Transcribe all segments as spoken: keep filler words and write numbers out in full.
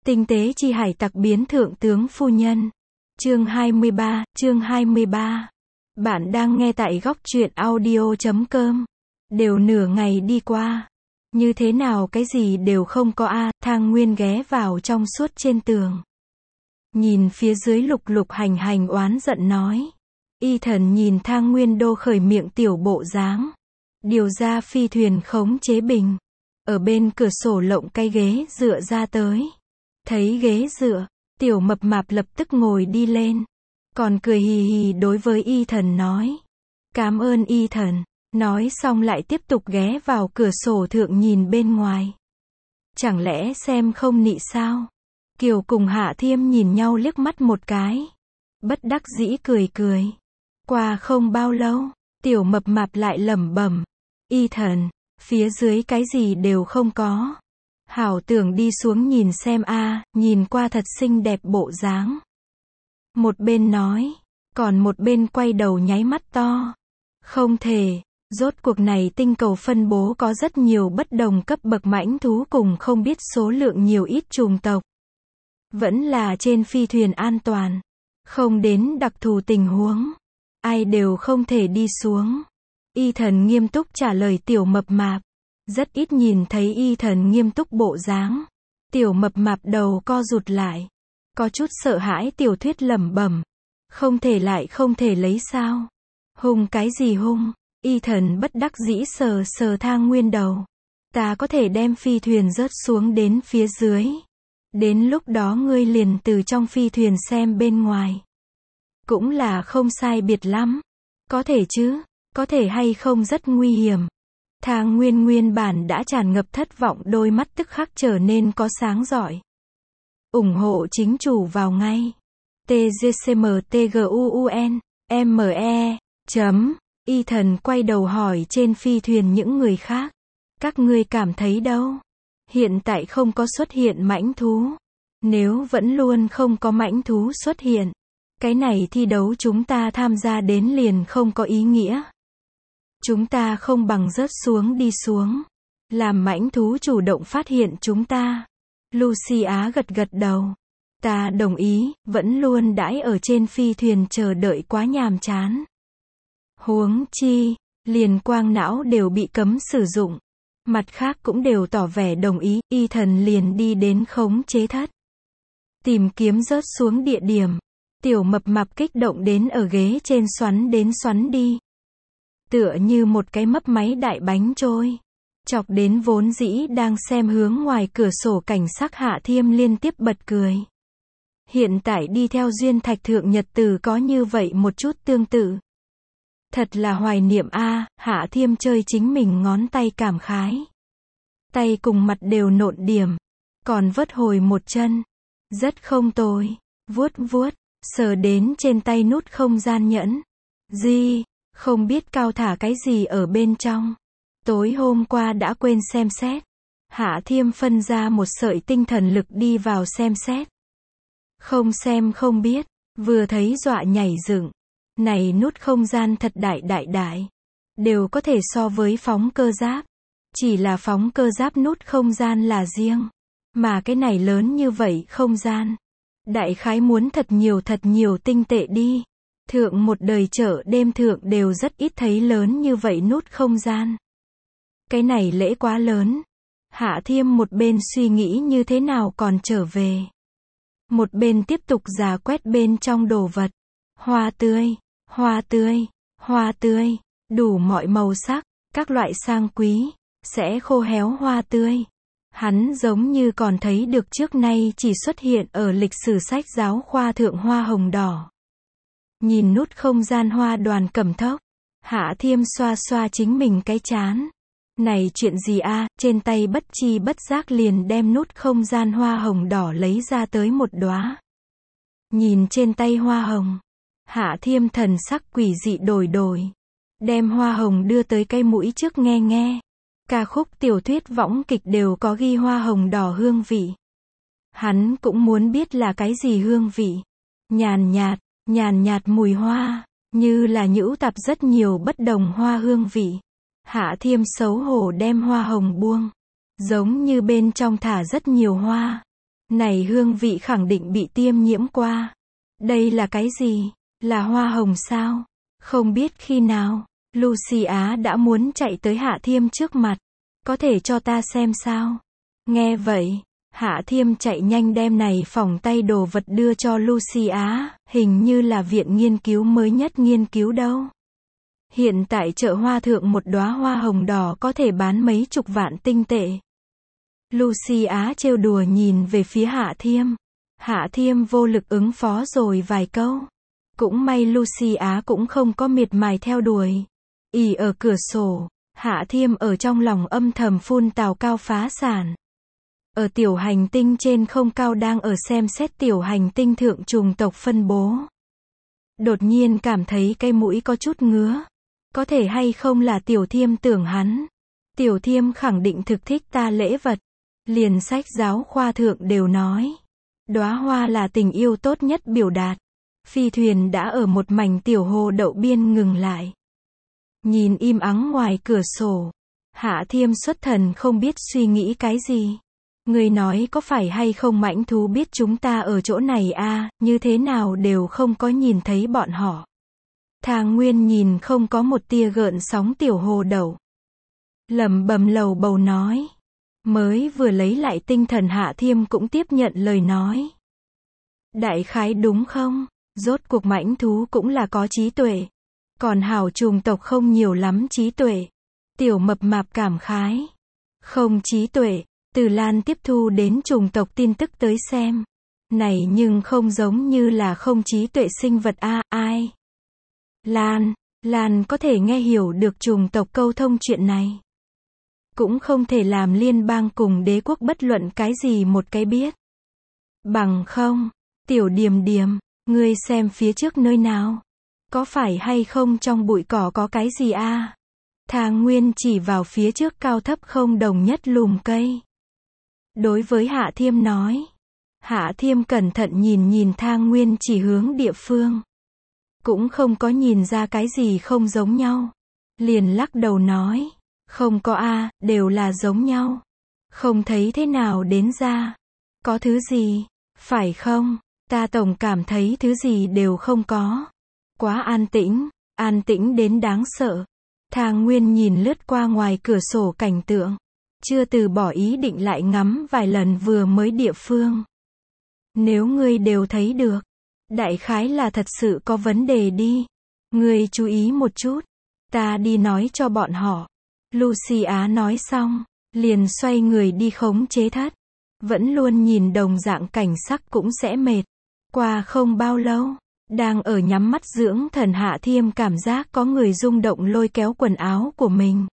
Tinh tế chi hải tặc biến thượng tướng phu nhân. Chương hai mươi ba, chương hai mươi ba. Bạn đang nghe tại góc truyện audio chấm com. Đều nửa ngày đi qua. Như thế nào cái gì đều không có a, Thang Nguyên ghé vào trong suốt trên tường. Nhìn phía dưới Lục Lục hành hành oán giận nói. Y Thần nhìn Thang Nguyên đô khởi miệng tiểu bộ dáng. Điều ra phi thuyền khống chế bình. Ở bên cửa sổ lộng cái ghế dựa ra tới. Thấy ghế dựa, tiểu mập mạp lập tức ngồi đi lên. Còn cười hì hì đối với Y Thần nói. Cảm ơn Y Thần. Nói xong lại tiếp tục ghé vào cửa sổ thượng nhìn bên ngoài. Chẳng lẽ xem không nị sao? Kiều cùng Hạ Thiêm nhìn nhau liếc mắt một cái. Bất đắc dĩ cười cười. Qua không bao lâu, tiểu mập mạp lại lẩm bẩm. Y Thần, phía dưới cái gì đều không có. Hảo tưởng đi xuống nhìn xem a, nhìn qua thật xinh đẹp bộ dáng. Một bên nói, còn một bên quay đầu nháy mắt to. Không thể, rốt cuộc này tinh cầu phân bố có rất nhiều bất đồng cấp bậc mãnh thú cùng không biết số lượng nhiều ít chủng tộc. Vẫn là trên phi thuyền an toàn. Không đến đặc thù tình huống. Ai đều không thể đi xuống. Y Thần nghiêm túc trả lời tiểu mập mạp. Rất ít nhìn thấy Y Thần nghiêm túc bộ dáng. Tiểu mập mạp đầu co rụt lại. Có chút sợ hãi tiểu thuyết lẩm bẩm. Không thể lại không thể lấy sao. Hung cái gì hung. Y Thần bất đắc dĩ sờ sờ Thang Nguyên đầu. Ta có thể đem phi thuyền rớt xuống đến phía dưới. Đến lúc đó ngươi liền từ trong phi thuyền xem bên ngoài. Cũng là không sai biệt lắm. Có thể chứ, có thể hay không rất nguy hiểm. Thang Nguyên nguyên bản đã tràn ngập thất vọng, đôi mắt tức khắc trở nên có sáng rọi. ủng hộ chính chủ vào ngay. T G C M T G U U N M E chấm. Y Thần quay đầu hỏi trên phi thuyền những người khác. Các ngươi cảm thấy đâu? Hiện tại không có xuất hiện mãnh thú. Nếu vẫn luôn không có mãnh thú xuất hiện, cái này thi đấu chúng ta tham gia đến liền không có ý nghĩa. Chúng ta không bằng rớt xuống đi xuống. Làm mãnh thú chủ động phát hiện chúng ta. Lucia gật gật đầu. Ta đồng ý, vẫn luôn đãi ở trên phi thuyền chờ đợi quá nhàm chán. Huống chi, liền quang não đều bị cấm sử dụng. Mặt khác cũng đều tỏ vẻ đồng ý, Y Thần liền đi đến khống chế thất. Tìm kiếm rớt xuống địa điểm. Tiểu mập mạp kích động đến ở ghế trên xoắn đến xoắn đi. Tựa như một cái mấp máy đại bánh trôi. Chọc đến vốn dĩ đang xem hướng ngoài cửa sổ cảnh sắc Hạ Thiêm liên tiếp bật cười. Hiện tại đi theo duyên thạch thượng nhật từ có như vậy một chút tương tự. Thật là hoài niệm a, Hạ Thiêm chơi chính mình ngón tay cảm khái. Tay cùng mặt đều nộn điểm. Còn vớt hồi một chân. Rất không tồi. Vuốt vuốt, sờ đến trên tay nút không gian nhẫn. Gì, không biết cao thả cái gì ở bên trong. Tối hôm qua đã quên xem xét. Hạ Thiêm phân ra một sợi tinh thần lực đi vào xem xét. Không xem không biết, vừa thấy dọa nhảy dựng. Này nút không gian thật đại đại đại. Đều có thể so với phóng cơ giáp. Chỉ là phóng cơ giáp nút không gian là riêng. Mà cái này lớn như vậy không gian. Đại khái muốn thật nhiều thật nhiều tinh tệ đi. Thượng một đời chợ đêm thượng đều rất ít thấy lớn như vậy nút không gian. Cái này lễ quá lớn. Hạ Thiêm một bên suy nghĩ như thế nào còn trở về. Một bên tiếp tục rà quét bên trong đồ vật. Hoa tươi, hoa tươi, hoa tươi, đủ mọi màu sắc, các loại sang quý, sẽ khô héo hoa tươi. Hắn giống như còn thấy được trước nay chỉ xuất hiện ở lịch sử sách giáo khoa thượng hoa hồng đỏ. Nhìn nút không gian hoa đoàn cẩm thốc. Hạ Thiêm xoa xoa chính mình cái chán. Này chuyện gì a, trên tay bất chi bất giác liền đem nút không gian hoa hồng đỏ lấy ra tới một đóa. Nhìn trên tay hoa hồng. Hạ Thiêm thần sắc quỷ dị đổi đổi. Đem hoa hồng đưa tới cây mũi trước nghe nghe. Ca khúc tiểu thuyết võng kịch đều có ghi hoa hồng đỏ hương vị. Hắn cũng muốn biết là cái gì hương vị. Nhàn nhạt, nhàn nhạt mùi hoa, như là nhũ tạp rất nhiều bất đồng hoa hương vị. Hạ Thiêm xấu hổ đem hoa hồng buông. Giống như bên trong thả rất nhiều hoa. Này hương vị khẳng định bị tiêm nhiễm qua. Đây là cái gì? Là hoa hồng sao? Không biết khi nào, Lucia đã muốn chạy tới Hạ Thiêm trước mặt. Có thể cho ta xem sao? Nghe vậy, Hạ Thiêm chạy nhanh đem này phỏng tay đồ vật đưa cho Lucia, hình như là viện nghiên cứu mới nhất nghiên cứu đâu. Hiện tại chợ hoa thượng một đóa hoa hồng đỏ có thể bán mấy chục vạn tinh tệ. Lucia trêu đùa nhìn về phía Hạ Thiêm. Hạ Thiêm vô lực ứng phó rồi vài câu. Cũng may Lucia cũng không có miệt mài theo đuổi. Ì ở cửa sổ, Hạ Thiêm ở trong lòng âm thầm phun tào cao phá sản. Ở tiểu hành tinh trên không cao đang ở xem xét tiểu hành tinh thượng chủng tộc phân bố. Đột nhiên cảm thấy cái mũi có chút ngứa. Có thể hay không là Tiểu Thiêm tưởng hắn. Tiểu Thiêm khẳng định thực thích ta lễ vật. Liền sách giáo khoa thượng đều nói. Đóa hoa là tình yêu tốt nhất biểu đạt. Phi thuyền đã ở một mảnh tiểu hồ đậu biên ngừng lại. Nhìn im ắng ngoài cửa sổ. Hạ Thiêm xuất thần không biết suy nghĩ cái gì. Người nói có phải hay không mãnh thú biết chúng ta ở chỗ này a, như thế nào đều không có nhìn thấy bọn họ. Thang Nguyên nhìn không có một tia gợn sóng tiểu hồ đậu. Lẩm bẩm lầu bầu nói. Mới vừa lấy lại tinh thần Hạ Thiêm cũng tiếp nhận lời nói. Đại khái đúng không? Rốt cuộc mãnh thú cũng là có trí tuệ. Còn hảo chủng tộc không nhiều lắm trí tuệ. Tiểu mập mạp cảm khái. Không trí tuệ. Từ Lan tiếp thu đến chủng tộc tin tức tới xem. Này nhưng không giống như là không trí tuệ sinh vật a, ai? Lan, Lan có thể nghe hiểu được chủng tộc câu thông chuyện này. Cũng không thể làm liên bang cùng đế quốc bất luận cái gì một cái biết. Bằng không, Tiểu Điềm Điềm, ngươi xem phía trước nơi nào? Có phải hay không trong bụi cỏ có cái gì a? Thang Nguyên chỉ vào phía trước cao thấp không đồng nhất lùm cây. Đối với Hạ Thiêm nói. Hạ Thiêm cẩn thận nhìn nhìn Thang Nguyên chỉ hướng địa phương. Cũng không có nhìn ra cái gì không giống nhau. Liền lắc đầu nói. Không có a, đều là giống nhau. Không thấy thế nào đến ra. Có thứ gì, phải không? Ta tổng cảm thấy thứ gì đều không có. Quá an tĩnh, an tĩnh đến đáng sợ. Thang Nguyên nhìn lướt qua ngoài cửa sổ cảnh tượng. Chưa từ bỏ ý định lại ngắm vài lần vừa mới địa phương. Nếu ngươi đều thấy được, đại khái là thật sự có vấn đề đi. Ngươi chú ý một chút. Ta đi nói cho bọn họ. Lucia nói xong, liền xoay người đi khống chế thất. Vẫn luôn nhìn đồng dạng cảnh sắc cũng sẽ mệt. Qua không bao lâu, đang ở nhắm mắt dưỡng thần Hạ Thiêm cảm giác có người rung động lôi kéo quần áo của mình.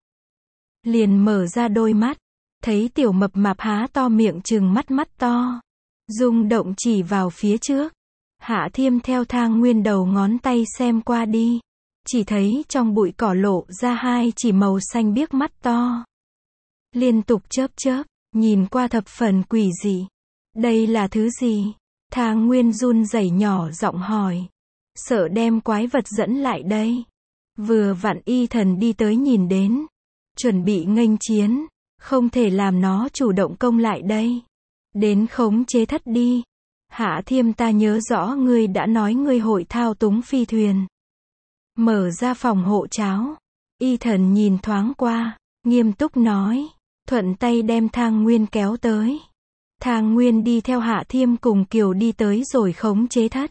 Liền mở ra đôi mắt, thấy tiểu mập mạp há to miệng trừng mắt mắt to. Rung động chỉ vào phía trước. Hạ Thiêm theo Thang Nguyên đầu ngón tay xem qua đi. Chỉ thấy trong bụi cỏ lộ ra hai chỉ màu xanh biếc mắt to. Liên tục chớp chớp, nhìn qua thập phần quỷ dị. Đây là thứ gì? Thang Nguyên run rẩy nhỏ giọng hỏi. Sợ đem quái vật dẫn lại đây. Vừa vặn Y Thần đi tới nhìn đến. Chuẩn bị nghênh chiến. Không thể làm nó chủ động công lại đây. Đến khống chế thất đi. Hạ Thiêm, ta nhớ rõ ngươi đã nói ngươi hội thao túng phi thuyền. Mở ra phòng hộ cháo. Y Thần nhìn thoáng qua, nghiêm túc nói. Thuận tay đem Thang Nguyên kéo tới. Thang Nguyên đi theo Hạ Thiêm cùng Kiều đi tới rồi khống chế thất.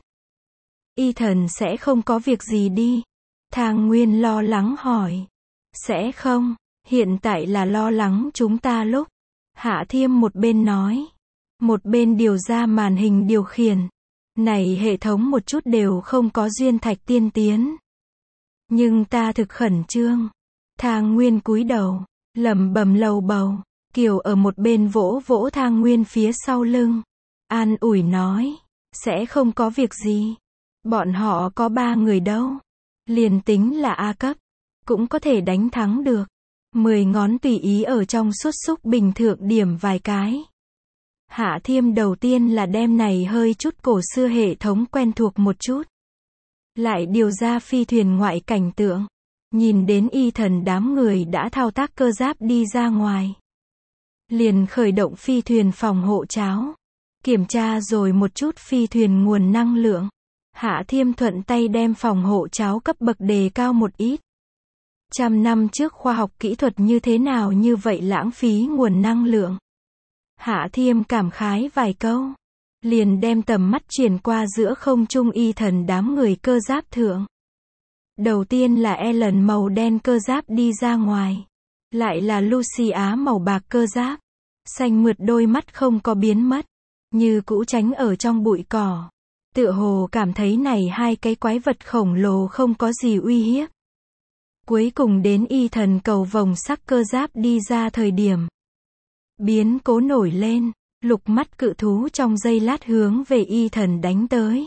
Y Thần sẽ không có việc gì đi. Thang Nguyên lo lắng hỏi. Sẽ không, hiện tại là lo lắng chúng ta lúc. Hạ Thiêm một bên nói. Một bên điều ra màn hình điều khiển. Này hệ thống một chút đều không có duyên thạch tiên tiến. Nhưng ta thực khẩn trương. Thang Nguyên cúi đầu, lẩm bẩm lầu bầu. Kiều ở một bên vỗ vỗ Thang Nguyên phía sau lưng. An ủi nói. Sẽ không có việc gì. Bọn họ có ba người đâu. Liền tính là A cấp. Cũng có thể đánh thắng được. Mười ngón tùy ý ở trong suốt xúc bình thượng điểm vài cái. Hạ Thiêm đầu tiên là đem này hơi chút cổ xưa hệ thống quen thuộc một chút. Lại điều ra phi thuyền ngoại cảnh tượng. Nhìn đến Y Thần đám người đã thao tác cơ giáp đi ra ngoài. Liền khởi động phi thuyền phòng hộ cháo. Kiểm tra rồi một chút phi thuyền nguồn năng lượng. Hạ Thiêm thuận tay đem phòng hộ cháo cấp bậc đề cao một ít. Trăm năm trước khoa học kỹ thuật như thế nào như vậy lãng phí nguồn năng lượng. Hạ Thiêm cảm khái vài câu. Liền đem tầm mắt chuyển qua giữa không trung y thần đám người cơ giáp thượng. Đầu tiên là Ellen màu đen cơ giáp đi ra ngoài. Lại là Lucia màu bạc cơ giáp. Xanh mượt đôi mắt không có biến mất. Như cũ tránh ở trong bụi cỏ. Tựa hồ cảm thấy này hai cái quái vật khổng lồ không có gì uy hiếp. Cuối cùng đến y thần cầu vồng sắc cơ giáp đi ra thời điểm. Biến cố nổi lên, lục mắt cự thú trong giây lát hướng về y thần đánh tới.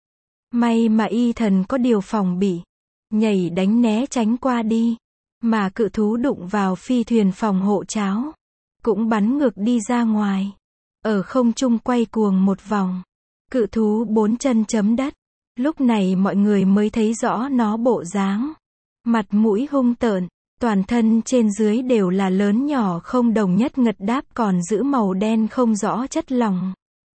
May mà y thần có điều phòng bị. Nhảy đánh né tránh qua đi. Mà cự thú đụng vào phi thuyền phòng hộ cháo. Cũng bắn ngược đi ra ngoài. Ở không trung quay cuồng một vòng. Cự thú bốn chân chấm đất. Lúc này mọi người mới thấy rõ nó bộ dáng. Mặt mũi hung tợn. Toàn thân trên dưới đều là lớn nhỏ không đồng nhất ngật đáp còn giữ màu đen không rõ chất lỏng.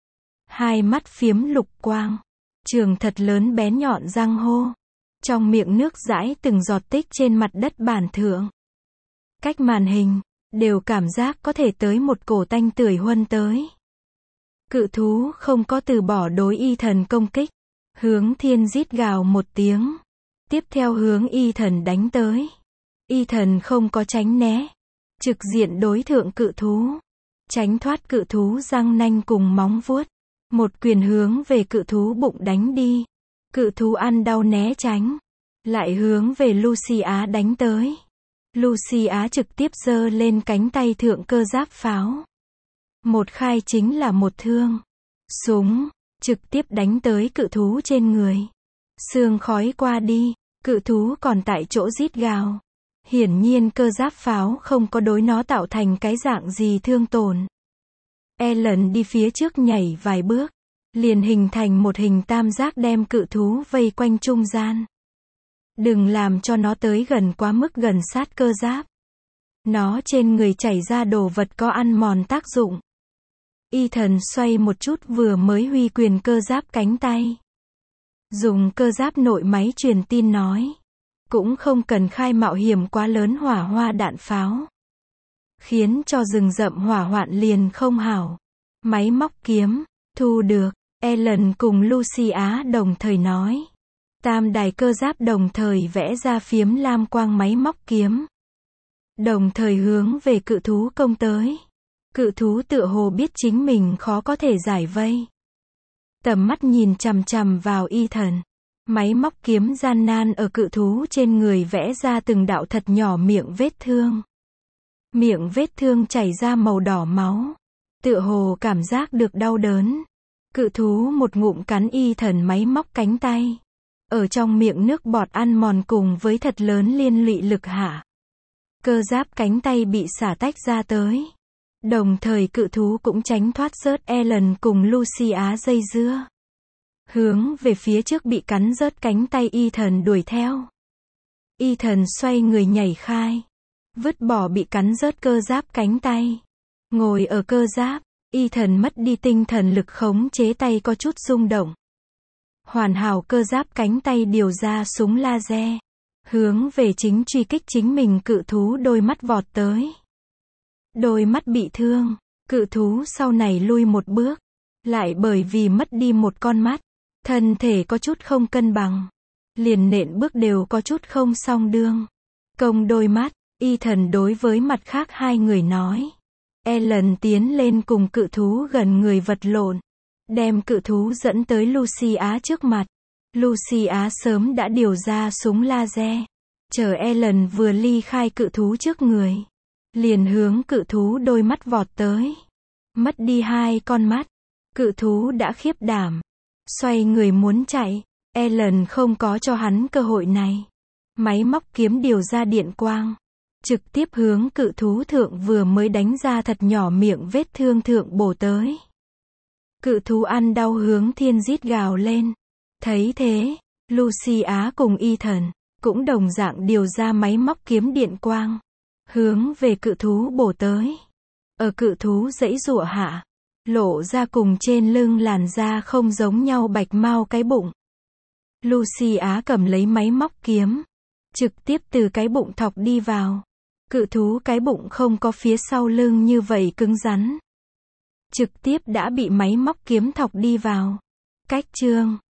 Hai mắt phiếm lục quang. Trường thật lớn bén nhọn răng hô. Trong miệng nước dãi từng giọt tích trên mặt đất bản thượng. Cách màn hình, đều cảm giác có thể tới một cổ tanh tưởi huân tới. Cự thú không có từ bỏ đối y thần công kích. Hướng thiên rít gào một tiếng. Tiếp theo hướng y thần đánh tới. Y thần không có tránh né. Trực diện đối thượng cự thú. Tránh thoát cự thú răng nanh cùng móng vuốt. Một quyền hướng về cự thú bụng đánh đi. Cự thú ăn đau né tránh. Lại hướng về Lucia đánh tới. Lucia trực tiếp giơ lên cánh tay thượng cơ giáp pháo. Một khai chính là một thương. Súng, trực tiếp đánh tới cự thú trên người. Sương khói qua đi, cự thú còn tại chỗ rít gào. Hiển nhiên cơ giáp pháo không có đối nó tạo thành cái dạng gì thương tổn. Ellen đi phía trước nhảy vài bước. Liền hình thành một hình tam giác đem cự thú vây quanh trung gian. Đừng làm cho nó tới gần quá mức gần sát cơ giáp. Nó trên người chảy ra đồ vật có ăn mòn tác dụng. Y thần xoay một chút vừa mới huy quyền cơ giáp cánh tay. Dùng cơ giáp nội máy truyền tin nói. Cũng không cần khai mạo hiểm quá lớn hỏa hoa đạn pháo. Khiến cho rừng rậm hỏa hoạn liền không hảo. Máy móc kiếm, thu được. Ellen cùng Lucia đồng thời nói. Tam đài cơ giáp đồng thời vẽ ra phiếm lam quang máy móc kiếm. Đồng thời hướng về cự thú công tới. Cự thú tựa hồ biết chính mình khó có thể giải vây. Tầm mắt nhìn chằm chằm vào y thần. Máy móc kiếm gian nan ở cự thú trên người vẽ ra từng đạo thật nhỏ miệng vết thương. Miệng vết thương chảy ra màu đỏ máu. Tựa hồ cảm giác được đau đớn. Cự thú một ngụm cắn y thần máy móc cánh tay. Ở trong miệng nước bọt ăn mòn cùng với thật lớn liên lụy lực hạ. Cơ giáp cánh tay bị xả tách ra tới. Đồng thời cự thú cũng tránh thoát rớt Ellen cùng Lucia dây dưa. Hướng về phía trước bị cắn rớt cánh tay y thần đuổi theo. Y thần xoay người nhảy khai. Vứt bỏ bị cắn rớt cơ giáp cánh tay. Ngồi ở cơ giáp. Y thần mất đi tinh thần lực khống chế tay có chút rung động. Hoàn hảo cơ giáp cánh tay điều ra súng laser. Hướng về chính truy kích chính mình cự thú đôi mắt vọt tới. Đôi mắt bị thương. Cự thú sau này lui một bước. Lại bởi vì mất đi một con mắt. Thân thể có chút không cân bằng. Liền nện bước đều có chút không song đương. Công đôi mắt. Y thần đối với mặt khác hai người nói. Ellen tiến lên cùng cự thú gần người vật lộn. Đem cự thú dẫn tới Lucia trước mặt. Lucia sớm đã điều ra súng laser. Chờ Ellen vừa ly khai cự thú trước người. Liền hướng cự thú đôi mắt vọt tới. Mất đi hai con mắt. Cự thú đã khiếp đảm. Xoay người muốn chạy. Ellen không có cho hắn cơ hội này. Máy móc kiếm điều ra điện quang. Trực tiếp hướng cự thú thượng vừa mới đánh ra thật nhỏ miệng vết thương thượng bổ tới. Cự thú ăn đau hướng thiên rít gào lên. Thấy thế, Lucia cùng y thần, cũng đồng dạng điều ra máy móc kiếm điện quang. Hướng về cự thú bổ tới. Ở cự thú giãy giụa hạ. lộ ra cùng trên lưng làn da không giống nhau bạch mao cái bụng. Lucia cầm lấy máy móc kiếm, trực tiếp từ cái bụng thọc đi vào. Cự thú cái bụng không có phía sau lưng như vậy cứng rắn, trực tiếp đã bị máy móc kiếm thọc đi vào. Cách chương